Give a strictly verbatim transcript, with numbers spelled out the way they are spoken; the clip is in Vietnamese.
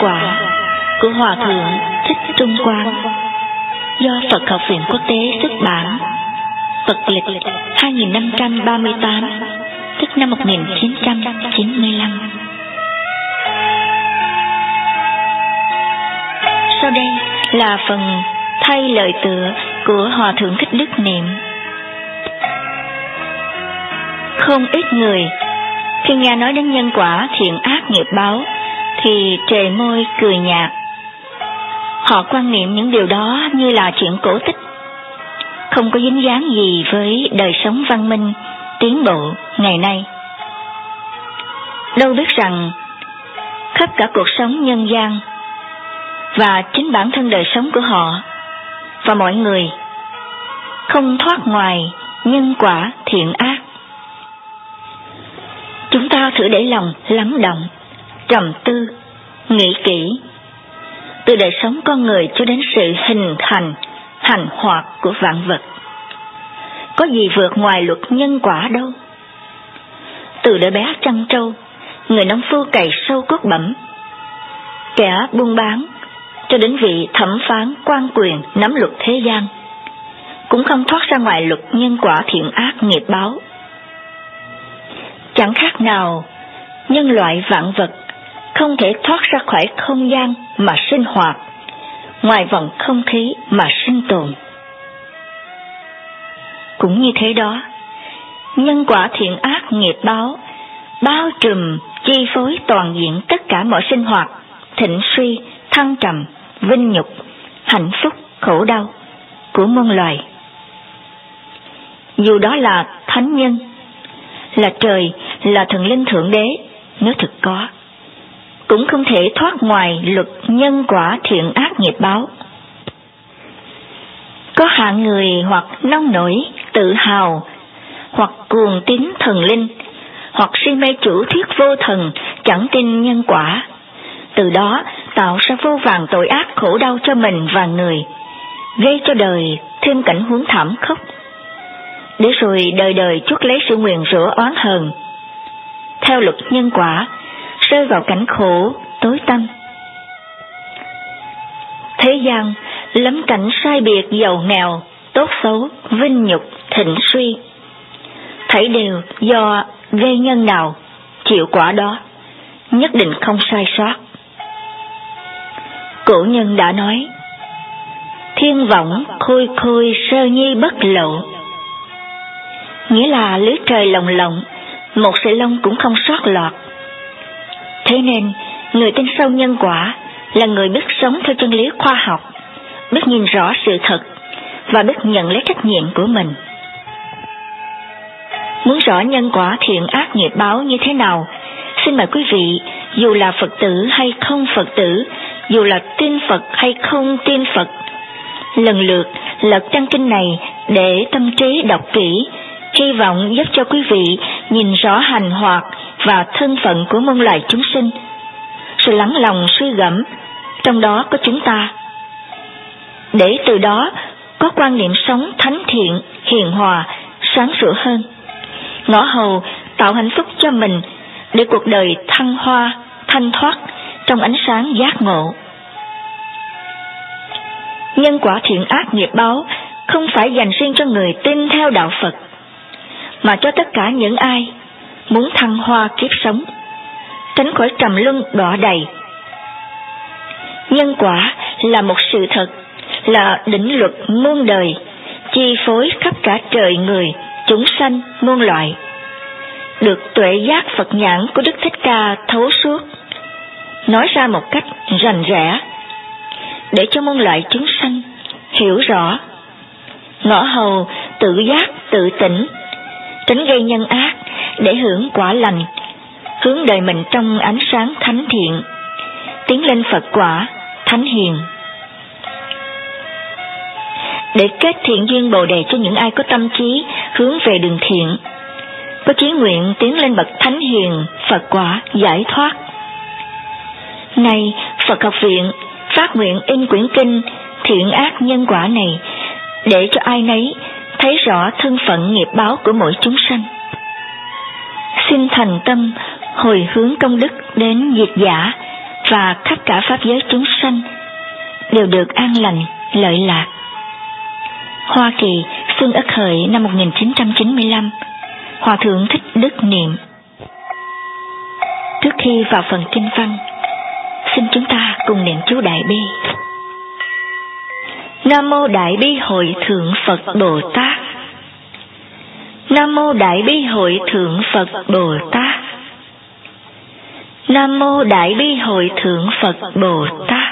quả của Hòa Thượng Thích Trung Quang, do Phật Học viện Quốc tế xuất bản, Phật lịch hai nghìn năm trăm ba mươi tám, tức năm một nghìn chín trăm chín mươi lăm. Sau đây là phần thay lời tựa của Hòa Thượng Thích Đức niệm. Không ít người khi nghe nói đến nhân quả thiện ác nghiệp báo thì trề môi cười nhạt. Họ quan niệm những điều đó như là chuyện cổ tích, không có dính dáng gì với đời sống văn minh, tiến bộ ngày nay. Đâu biết rằng khắp cả cuộc sống nhân gian và chính bản thân đời sống của họ và mọi người không thoát ngoài nhân quả thiện ác. Chúng ta thử để lòng lắng động, trầm tư, nghĩ kỹ, từ đời sống con người cho đến sự hình thành, hành hoạt của vạn vật. Có gì vượt ngoài luật nhân quả đâu. Từ đứa bé chăn trâu, người nông phu cày sâu cốt bẩm, kẻ buôn bán, cho đến vị thẩm phán quan quyền nắm luật thế gian, cũng không thoát ra ngoài luật nhân quả thiện ác nghiệp báo. Chẳng khác nào nhân loại vạn vật không thể thoát ra khỏi không gian mà sinh hoạt, ngoài vòng không khí mà sinh tồn. Cũng như thế đó, nhân quả thiện ác nghiệp báo bao trùm chi phối toàn diện tất cả mọi sinh hoạt, thịnh suy, thăng trầm, vinh nhục, hạnh phúc, khổ đau của muôn loài. Dù đó là thánh nhân, là trời, là thần linh thượng đế, nếu thực có, cũng không thể thoát ngoài luật nhân quả thiện ác nghiệp báo. Có hạng người hoặc nông nổi, tự hào, hoặc cuồng tín thần linh, hoặc si mê chủ thuyết vô thần, chẳng tin nhân quả, từ đó tạo ra vô vàn tội ác khổ đau cho mình và người, gây cho đời thêm cảnh huống thảm khốc, để rồi đời đời chuốc lấy sự nguyền rủa oán hờn, theo luật nhân quả rơi vào cảnh khổ tối tăm. Thế gian lắm cảnh sai biệt giàu nghèo, tốt xấu, vinh nhục, thịnh suy, thảy đều do gây nhân nào chịu quả đó, nhất định không sai sót. Cổ nhân đã nói, thiên võng khôi khôi sơ nhi bất lộ, nghĩa là lưới trời lồng lộng, một sợi lông cũng không sót lọt. Thế nên người tin sâu nhân quả là người biết sống theo chân lý khoa học, biết nhìn rõ sự thật và biết nhận lấy trách nhiệm của mình. Muốn rõ nhân quả thiện ác nghiệp báo như thế nào, xin mời quý vị, dù là Phật tử hay không Phật tử, dù là tin Phật hay không tin Phật, lần lượt lật trang kinh này để tâm trí đọc kỹ, hy vọng giúp cho quý vị nhìn rõ hành hoạt và thân phận của muôn loài chúng sinh, rồi lắng lòng suy gẫm, trong đó có chúng ta, để từ đó có quan niệm sống thánh thiện, hiền hòa, sáng sủa hơn, ngõ hầu tạo hạnh phúc cho mình, để cuộc đời thăng hoa, thanh thoát trong ánh sáng giác ngộ. Nhân quả thiện ác nghiệp báo không phải dành riêng cho người tin theo đạo Phật, mà cho tất cả những ai muốn thăng hoa kiếp sống, tránh khỏi trầm luân đọa đầy. Nhân quả là một sự thật, là định luật muôn đời, chi phối khắp cả trời người, chúng sanh, muôn loại, được tuệ giác Phật nhãn của Đức Thích Ca thấu suốt, nói ra một cách rành rẽ, để cho muôn loại chúng sanh hiểu rõ, ngõ hầu tự giác tự tỉnh, tránh gây nhân ác, để hưởng quả lành, hướng đời mình trong ánh sáng thánh thiện, tiến lên Phật quả thánh hiền. Để kết thiện duyên bồ đề cho những ai có tâm trí hướng về đường thiện, có chí nguyện tiến lên bậc thánh hiền, Phật quả giải thoát. Nay Phật Học viện phát nguyện in quyển kinh thiện ác nhân quả này, để cho ai nấy thấy rõ thân phận nghiệp báo của mỗi chúng sanh. Xin thành tâm hồi hướng công đức đến dịch giả và khắp cả pháp giới chúng sanh đều được an lành, lợi lạc. Hoa Kỳ, xuân Ất Hợi năm một nghìn chín trăm chín mươi lăm. Hòa thượng Thích Đức niệm. Trước khi vào phần kinh văn, xin chúng ta cùng niệm chú Đại Bi. Nam mô Đại Bi Hội Thượng Phật Bồ Tát. Nam mô Đại Bi Hội Thượng Phật Bồ Tát. Nam mô Đại Bi Hội Thượng Phật Bồ Tát.